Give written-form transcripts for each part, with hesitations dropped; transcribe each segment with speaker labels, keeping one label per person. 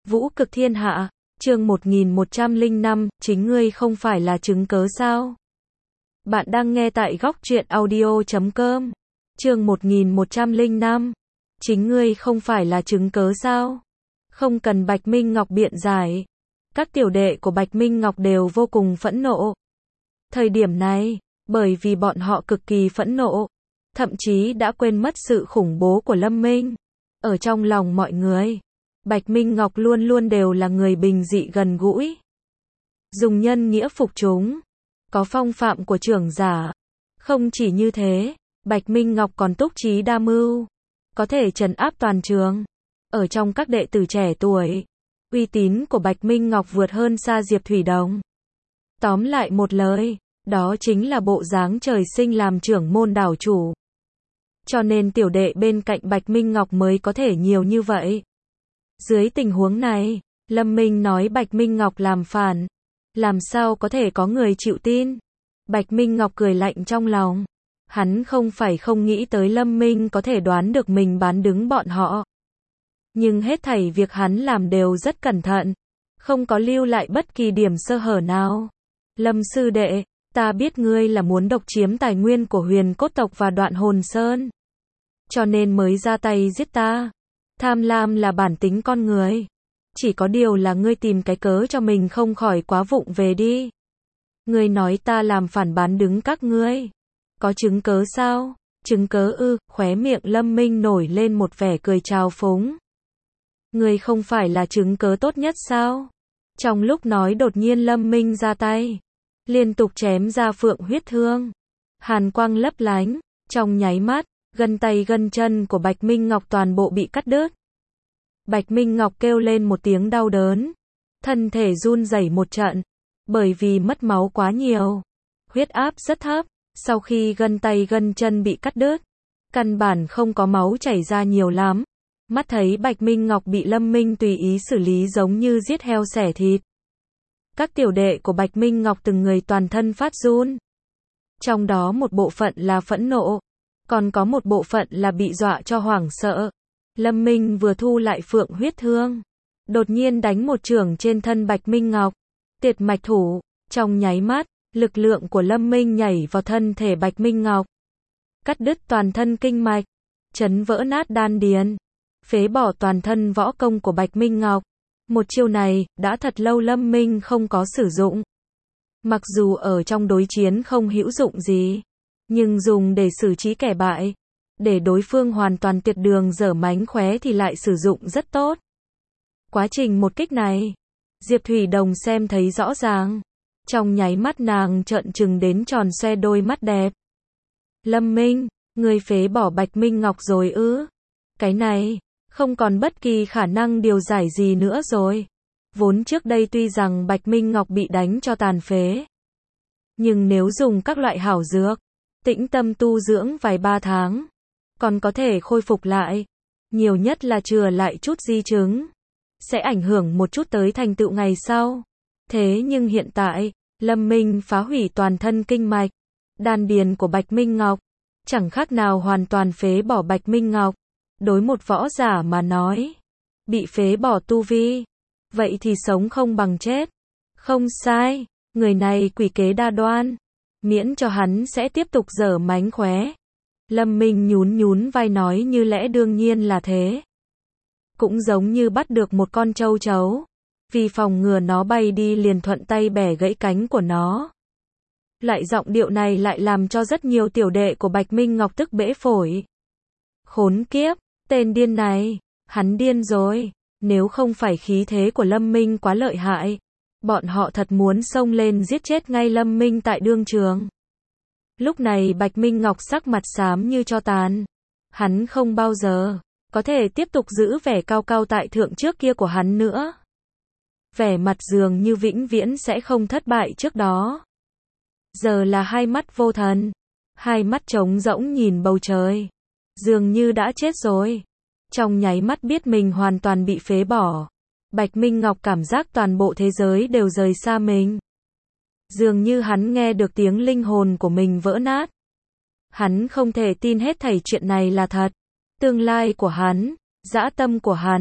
Speaker 1: Vũ cực thiên hạ, chương 1105, chính ngươi không phải là chứng cớ sao? Bạn đang nghe tại góc truyện audio.com. Chương 1105, chính ngươi không phải là chứng cớ sao? Không cần Bạch Minh Ngọc biện giải. Các tiểu đệ của Bạch Minh Ngọc đều vô cùng phẫn nộ. Thời điểm này, bởi vì bọn họ cực kỳ phẫn nộ, thậm chí đã quên mất sự khủng bố của Lâm Minh. Ở trong lòng mọi người, Bạch Minh Ngọc luôn luôn đều là người bình dị gần gũi. Dùng nhân nghĩa phục chúng, có phong phạm của trưởng giả. Không chỉ như thế, Bạch Minh Ngọc còn túc trí đa mưu, có thể trấn áp toàn trường. Ở trong các đệ tử trẻ tuổi, uy tín của Bạch Minh Ngọc vượt hơn xa Diệp Thủy Đồng. Tóm lại một lời, đó chính là bộ dáng trời sinh làm trưởng môn đảo chủ. Cho nên tiểu đệ bên cạnh Bạch Minh Ngọc mới có thể nhiều như vậy. Dưới tình huống này, Lâm Minh nói Bạch Minh Ngọc làm phản, làm sao có thể có người chịu tin? Bạch Minh Ngọc cười lạnh trong lòng. Hắn không phải không nghĩ tới Lâm Minh có thể đoán được mình bán đứng bọn họ. Nhưng hết thảy việc hắn làm đều rất cẩn thận, không có lưu lại bất kỳ điểm sơ hở nào. Lâm sư đệ, ta biết ngươi là muốn độc chiếm tài nguyên của Huyền Cốt tộc và Đoạn Hồn Sơn, cho nên mới ra tay giết ta. Tham lam là bản tính con người. Chỉ có điều là ngươi tìm cái cớ cho mình không khỏi quá vụng về đi. Ngươi nói ta làm phản bán đứng các ngươi. Có chứng cớ sao? Chứng cớ ư? Khóe miệng Lâm Minh nổi lên một vẻ cười trào phúng. Ngươi không phải là chứng cớ tốt nhất sao? Trong lúc nói đột nhiên Lâm Minh ra tay, liên tục chém ra phượng huyết thương. Hàn quang lấp lánh, trong nháy mắt, gân tay gân chân của Bạch Minh Ngọc toàn bộ bị cắt đứt. Bạch Minh Ngọc kêu lên một tiếng đau đớn, thân thể run rẩy một trận, bởi vì mất máu quá nhiều, huyết áp rất thấp, sau khi gân tay gân chân bị cắt đứt, căn bản không có máu chảy ra nhiều lắm. Mắt thấy Bạch Minh Ngọc bị Lâm Minh tùy ý xử lý giống như giết heo xẻ thịt. Các tiểu đệ của Bạch Minh Ngọc từng người toàn thân phát run. Trong đó một bộ phận là phẫn nộ, còn có một bộ phận là bị dọa cho hoảng sợ. Lâm Minh vừa thu lại phượng huyết thương, đột nhiên đánh một chưởng trên thân Bạch Minh Ngọc, tiệt mạch thủ, trong nháy mắt, lực lượng của Lâm Minh nhảy vào thân thể Bạch Minh Ngọc, cắt đứt toàn thân kinh mạch, chấn vỡ nát đan điền, phế bỏ toàn thân võ công của Bạch Minh Ngọc. Một chiêu này, đã thật lâu Lâm Minh không có sử dụng. Mặc dù ở trong đối chiến không hữu dụng gì, nhưng dùng để xử trí kẻ bại, để đối phương hoàn toàn tuyệt đường dở mánh khóe thì lại sử dụng rất tốt. Quá trình một kích này, Diệp Thủy Đồng xem thấy rõ ràng. Trong nháy mắt nàng trợn trừng đến tròn xoe đôi mắt đẹp. Lâm Minh, ngươi phế bỏ Bạch Minh Ngọc rồi ư? Cái này, không còn bất kỳ khả năng điều giải gì nữa rồi. Vốn trước đây tuy rằng Bạch Minh Ngọc bị đánh cho tàn phế, nhưng nếu dùng các loại hảo dược, tĩnh tâm tu dưỡng vài 3 tháng, còn có thể khôi phục lại. Nhiều nhất là chừa lại chút di chứng, sẽ ảnh hưởng một chút tới thành tựu ngày sau. Thế nhưng hiện tại, Lâm Minh phá hủy toàn thân kinh mạch, đan điền của Bạch Minh Ngọc, chẳng khác nào hoàn toàn phế bỏ Bạch Minh Ngọc. Đối một võ giả mà nói, bị phế bỏ tu vi, vậy thì sống không bằng chết. Không sai, người này quỷ kế đa đoan, miễn cho hắn sẽ tiếp tục dở mánh khóe. Lâm Minh nhún nhún vai nói như lẽ đương nhiên là thế. Cũng giống như bắt được một con châu chấu, vì phòng ngừa nó bay đi liền thuận tay bẻ gãy cánh của nó. Lại giọng điệu này lại làm cho rất nhiều tiểu đệ của Bạch Minh Ngọc tức bể phổi. Khốn kiếp, tên điên này, hắn điên rồi. Nếu không phải khí thế của Lâm Minh quá lợi hại, bọn họ thật muốn xông lên giết chết ngay Lâm Minh tại đương trường. Lúc này Bạch Minh Ngọc sắc mặt xám như tro tàn. Hắn không bao giờ có thể tiếp tục giữ vẻ cao cao tại thượng trước kia của hắn nữa. Vẻ mặt dường như vĩnh viễn sẽ không thất bại trước đó. Giờ là hai mắt vô thần, hai mắt trống rỗng nhìn bầu trời, dường như đã chết rồi. Trong nháy mắt biết mình hoàn toàn bị phế bỏ, Bạch Minh Ngọc cảm giác toàn bộ thế giới đều rời xa mình. Dường như hắn nghe được tiếng linh hồn của mình vỡ nát. Hắn không thể tin hết thảy chuyện này là thật. Tương lai của hắn, dã tâm của hắn,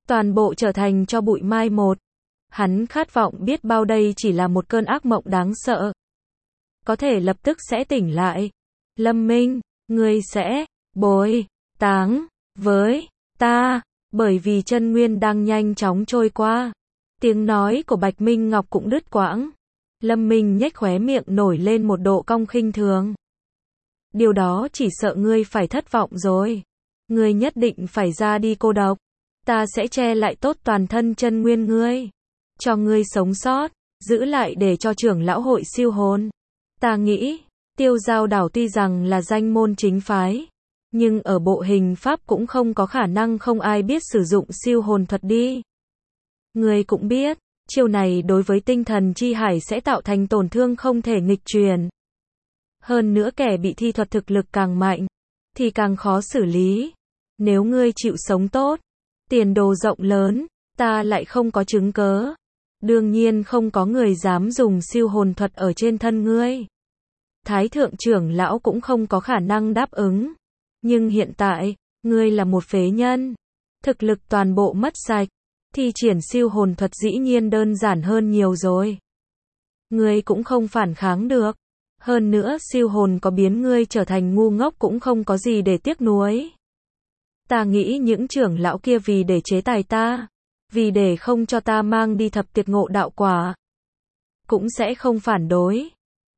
Speaker 1: toàn bộ trở thành cho bụi mai một. Hắn khát vọng biết bao đây chỉ là một cơn ác mộng đáng sợ. Có thể lập tức sẽ tỉnh lại. Lâm Minh, ngươi sẽ bồi táng với ta, bởi vì chân nguyên đang nhanh chóng trôi qua. Tiếng nói của Bạch Minh Ngọc cũng đứt quãng. Lâm Minh nhếch khóe miệng nổi lên một độ cong khinh thường. Điều đó chỉ sợ ngươi phải thất vọng rồi. Ngươi nhất định phải ra đi cô độc. Ta sẽ che lại tốt toàn thân chân nguyên ngươi. Cho ngươi sống sót, giữ lại để cho trưởng lão hội siêu hồn. Ta nghĩ, Tiêu Giao Đảo tuy rằng là danh môn chính phái, nhưng ở bộ hình pháp cũng không có khả năng không ai biết sử dụng siêu hồn thuật đi. Ngươi cũng biết, chiêu này đối với tinh thần chi hải sẽ tạo thành tổn thương không thể nghịch truyền. Hơn nữa kẻ bị thi thuật thực lực càng mạnh, thì càng khó xử lý. Nếu ngươi chịu sống tốt, tiền đồ rộng lớn, ta lại không có chứng cớ. Đương nhiên không có người dám dùng siêu hồn thuật ở trên thân ngươi. Thái thượng trưởng lão cũng không có khả năng đáp ứng. Nhưng hiện tại, ngươi là một phế nhân. Thực lực toàn bộ mất sạch. Thi triển siêu hồn thuật dĩ nhiên đơn giản hơn nhiều rồi. Ngươi cũng không phản kháng được. Hơn nữa siêu hồn có biến ngươi trở thành ngu ngốc cũng không có gì để tiếc nuối. Ta nghĩ những trưởng lão kia vì để chế tài ta, vì để không cho ta mang đi thập tuyệt ngộ đạo quả, cũng sẽ không phản đối.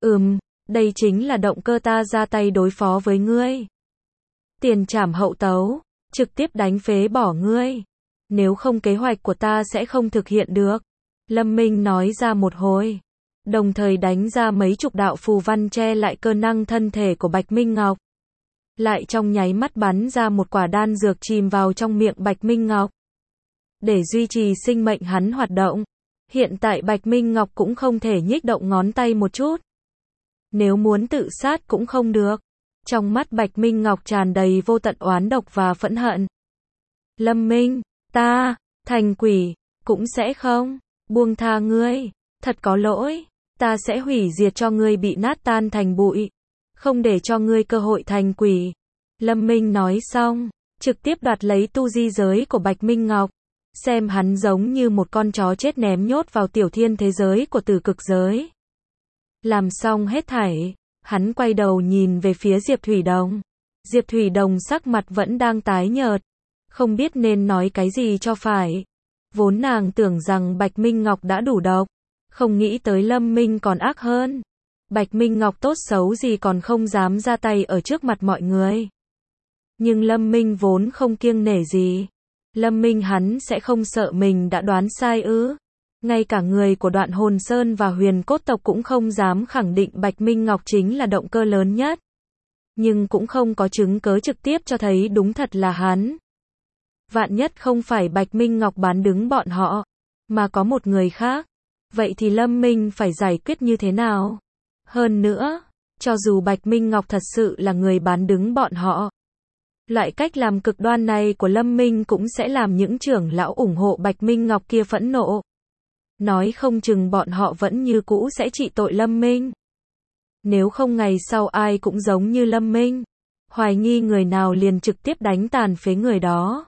Speaker 1: Đây chính là động cơ ta ra tay đối phó với ngươi. Tiền trảm hậu tấu, trực tiếp đánh phế bỏ ngươi. Nếu không kế hoạch của ta sẽ không thực hiện được. Lâm Minh nói ra một hồi, đồng thời đánh ra mấy chục đạo phù văn che lại cơ năng thân thể của Bạch Minh Ngọc. Lại trong nháy mắt bắn ra một quả đan dược chìm vào trong miệng Bạch Minh Ngọc. Để duy trì sinh mệnh hắn hoạt động. Hiện tại Bạch Minh Ngọc cũng không thể nhích động ngón tay một chút. Nếu muốn tự sát cũng không được. Trong mắt Bạch Minh Ngọc tràn đầy vô tận oán độc và phẫn hận. Lâm Minh, ta, thành quỷ, cũng sẽ không buông tha ngươi. Thật có lỗi, ta sẽ hủy diệt cho ngươi bị nát tan thành bụi. Không để cho ngươi cơ hội thành quỷ. Lâm Minh nói xong, trực tiếp đoạt lấy tu di giới của Bạch Minh Ngọc. Xem hắn giống như một con chó chết ném nhốt vào tiểu thiên thế giới của tử cực giới. Làm xong hết thảy, hắn quay đầu nhìn về phía Diệp Thủy Đồng. Diệp Thủy Đồng sắc mặt vẫn đang tái nhợt. Không biết nên nói cái gì cho phải. Vốn nàng tưởng rằng Bạch Minh Ngọc đã đủ độc. Không nghĩ tới Lâm Minh còn ác hơn. Bạch Minh Ngọc tốt xấu gì còn không dám ra tay ở trước mặt mọi người. Nhưng Lâm Minh vốn không kiêng nể gì. Lâm Minh hắn sẽ không sợ mình đã đoán sai ư? Ngay cả người của Đoạn Hồn Sơn và Huyền Cốt tộc cũng không dám khẳng định Bạch Minh Ngọc chính là động cơ lớn nhất. Nhưng cũng không có chứng cớ trực tiếp cho thấy đúng thật là hắn. Vạn nhất không phải Bạch Minh Ngọc bán đứng bọn họ, mà có một người khác. Vậy thì Lâm Minh phải giải quyết như thế nào? Hơn nữa, cho dù Bạch Minh Ngọc thật sự là người bán đứng bọn họ, loại cách làm cực đoan này của Lâm Minh cũng sẽ làm những trưởng lão ủng hộ Bạch Minh Ngọc kia phẫn nộ. Nói không chừng bọn họ vẫn như cũ sẽ trị tội Lâm Minh. Nếu không ngày sau ai cũng giống như Lâm Minh, hoài nghi người nào liền trực tiếp đánh tàn phế người đó.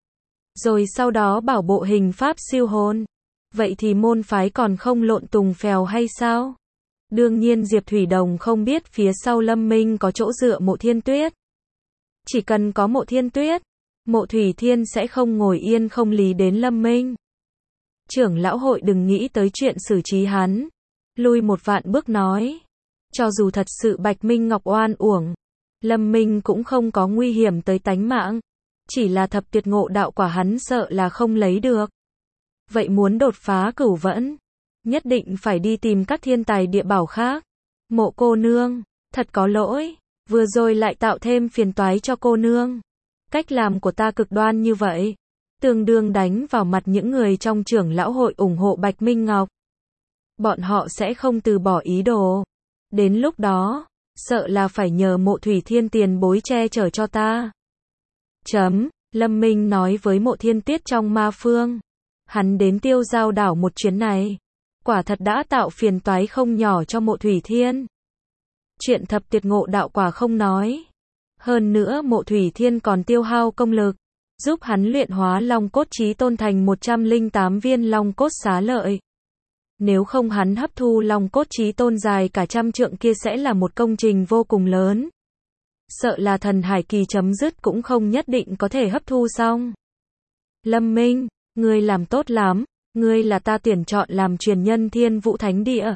Speaker 1: Rồi sau đó bảo bộ hình pháp siêu hồn. Vậy thì môn phái còn không lộn tùng phèo hay sao? Đương nhiên Diệp Thủy Đồng không biết phía sau Lâm Minh có chỗ dựa Mộ Thiên Tuyết. Chỉ cần có Mộ Thiên Tuyết, Mộ Thủy Thiên sẽ không ngồi yên không lý đến Lâm Minh. Trưởng lão hội đừng nghĩ tới chuyện xử trí hắn. Lui một vạn bước nói. Cho dù thật sự Bạch Minh Ngọc oan uổng, Lâm Minh cũng không có nguy hiểm tới tánh mạng. Chỉ là thập tuyệt ngộ đạo quả hắn sợ là không lấy được. Vậy muốn đột phá cửu vẫn, nhất định phải đi tìm các thiên tài địa bảo khác. Mộ cô nương, thật có lỗi, vừa rồi lại tạo thêm phiền toái cho cô nương. Cách làm của ta cực đoan như vậy, tương đương đánh vào mặt những người trong trưởng lão hội ủng hộ Bạch Minh Ngọc. Bọn họ sẽ không từ bỏ ý đồ. Đến lúc đó, sợ là phải nhờ Mộ Thủy Thiên tiền bối che chở cho ta. Lâm Minh nói với Mộ Thiên Tuyết trong ma phương. Hắn đến Tiêu Giao đảo một chuyến này, quả thật đã tạo phiền toái không nhỏ cho Mộ Thủy Thiên. Chuyện thập tuyệt ngộ đạo quả không nói. Hơn nữa Mộ Thủy Thiên còn tiêu hao công lực. giúp hắn luyện hóa long cốt chí tôn thành 108 viên long cốt xá lợi. Nếu không hắn hấp thu long cốt chí tôn dài cả 100 trượng kia sẽ là một công trình vô cùng lớn. Sợ là thần hải kỳ chấm dứt cũng không nhất định có thể hấp thu xong. Lâm Minh, ngươi làm tốt lắm, ngươi là ta tuyển chọn làm truyền nhân Thiên Vũ Thánh Địa.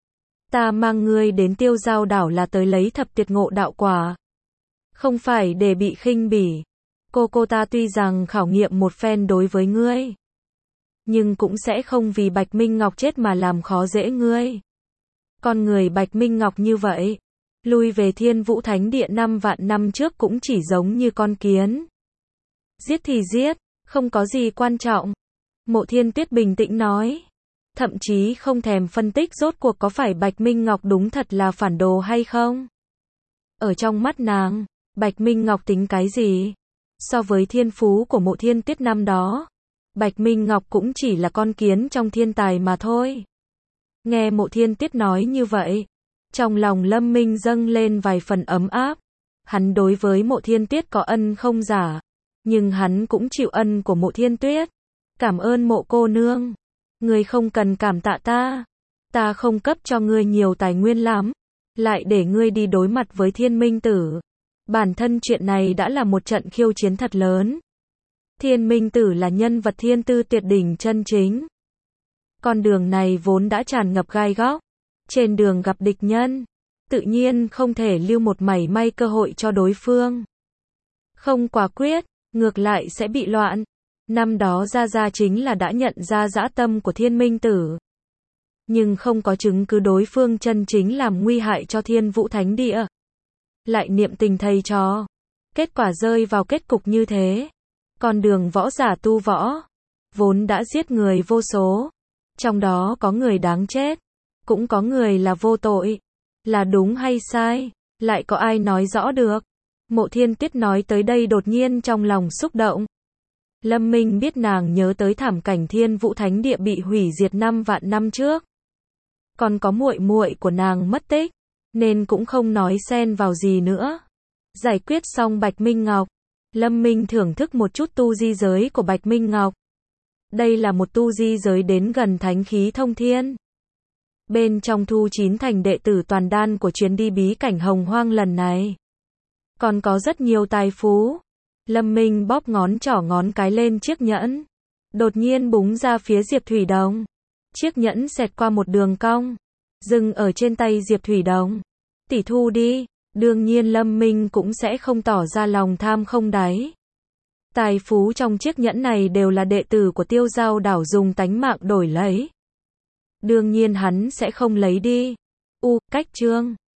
Speaker 1: Ta mang ngươi đến Tiêu Giao đảo là tới lấy thập tuyệt ngộ đạo quả. Không phải để bị khinh bỉ. Cô ta tuy rằng khảo nghiệm một phen đối với ngươi, nhưng cũng sẽ không vì Bạch Minh Ngọc chết mà làm khó dễ ngươi. Con người Bạch Minh Ngọc như vậy, lui về Thiên Vũ Thánh Địa 5 vạn năm trước cũng chỉ giống như con kiến. Giết thì giết, không có gì quan trọng. Mộ Thiên Tuyết bình tĩnh nói. Thậm chí không thèm phân tích rốt cuộc có phải Bạch Minh Ngọc đúng thật là phản đồ hay không. Ở trong mắt nàng, Bạch Minh Ngọc tính cái gì? So với thiên phú của Mộ Thiên Tuyết năm đó, Bạch Minh Ngọc cũng chỉ là con kiến trong thiên tài mà thôi. Nghe Mộ Thiên Tuyết nói như vậy, trong lòng Lâm Minh dâng lên vài phần ấm áp. Hắn đối với Mộ Thiên Tuyết có ân không giả, nhưng hắn cũng chịu ân của Mộ Thiên Tuyết. Cảm ơn Mộ cô nương. Ngươi không cần cảm tạ ta. Ta không cấp cho ngươi nhiều tài nguyên lắm, lại để ngươi đi đối mặt với Thiên Minh Tử. Bản thân chuyện này đã là một trận khiêu chiến thật lớn. Thiên Minh Tử là nhân vật thiên tư tuyệt đỉnh chân chính. Con đường này vốn đã tràn ngập gai góc. Trên đường gặp địch nhân, tự nhiên không thể lưu một mảy may cơ hội cho đối phương. Không quả quyết, ngược lại sẽ bị loạn. Năm đó Gia chính là đã nhận ra dã tâm của Thiên Minh Tử, nhưng không có chứng cứ đối phương chân chính làm nguy hại cho Thiên Vũ Thánh Địa. Lại niệm tình thầy trò. Kết quả rơi vào kết cục như thế. Con đường võ giả tu võ, vốn đã giết người vô số. Trong đó có người đáng chết, cũng có người là vô tội. Là đúng hay sai, lại có ai nói rõ được. Mộ Thiên Tuyết nói tới đây đột nhiên trong lòng xúc động. Lâm Minh biết nàng nhớ tới thảm cảnh Thiên Vũ Thánh Địa bị hủy diệt 5 vạn năm trước. Còn có muội muội của nàng mất tích, nên cũng không nói xen vào gì nữa. Giải quyết xong Bạch Minh Ngọc, Lâm Minh thưởng thức một chút tu di giới của Bạch Minh Ngọc. Đây là một tu di giới đến gần thánh khí thông thiên. Bên trong thu 9 thành đệ tử toàn đan của chuyến đi bí cảnh Hồng Hoang lần này. Còn có rất nhiều tài phú. Lâm Minh bóp ngón trỏ ngón cái lên chiếc nhẫn. Đột nhiên búng ra phía Diệp Thủy Đồng. Chiếc nhẫn xẹt qua một đường cong, dừng ở trên tay Diệp Thủy Đồng. Tỷ thu đi. Đương nhiên Lâm Minh cũng sẽ không tỏ ra lòng tham không đáy. Tài phú trong chiếc nhẫn này đều là đệ tử của Tiêu Giao đảo dùng tánh mạng đổi lấy. Đương nhiên hắn sẽ không lấy đi. Cách chương